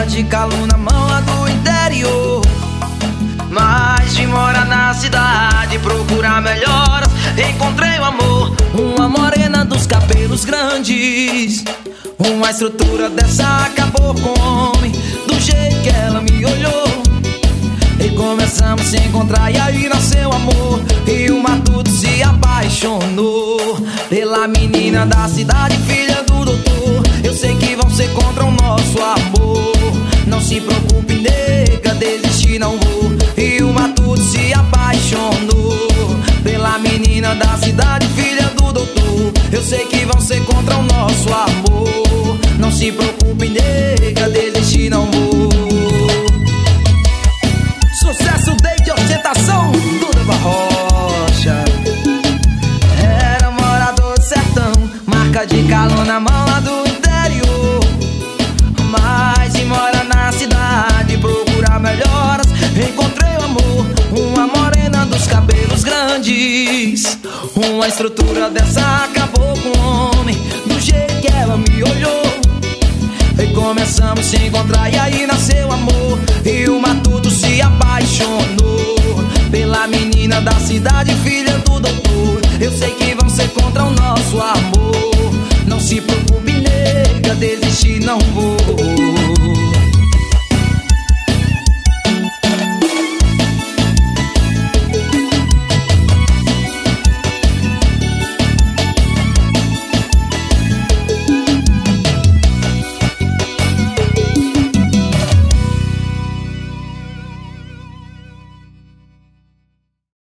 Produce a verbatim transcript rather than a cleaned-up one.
marca de calo na mão lá do interior. Mas de morar na cidade, procurar melhoras, encontrei o amor. Uma morena dos cabelos grandes, uma estrutura dessa acabou com o homem. Do jeito que ela me olhou, e começamos a se encontrar, e aí nasceu amor. E o Matuto se apaixonou pela menina da cidade, filha do doutor. Eu sei que vão ser contra o nosso amor. Não se preocupe, nega, desistir não vou. E o Matuto se apaixonou pela menina da cidade, filha do doutor. Eu sei que vão ser contra o nosso amor. Não se preocupe, nega, desistir não vou. Sucesso desde ostentação do Neva Rocha. Era morador do sertão, marca de calor na mão lá do interior. Mas e mora na cidade, procurar melhoras, encontrei o amor. Uma morena dos cabelos grandes, uma estrutura dessa acabou com o homem. Do jeito que ela me olhou, e começamos a se encontrar, e aí nasceu amor. E o Matuto se apaixonou pela menina da cidade, filha do doutor. Eu sei que vão ser contra o nosso amor. Não se preocupe, nega, desistir não vou.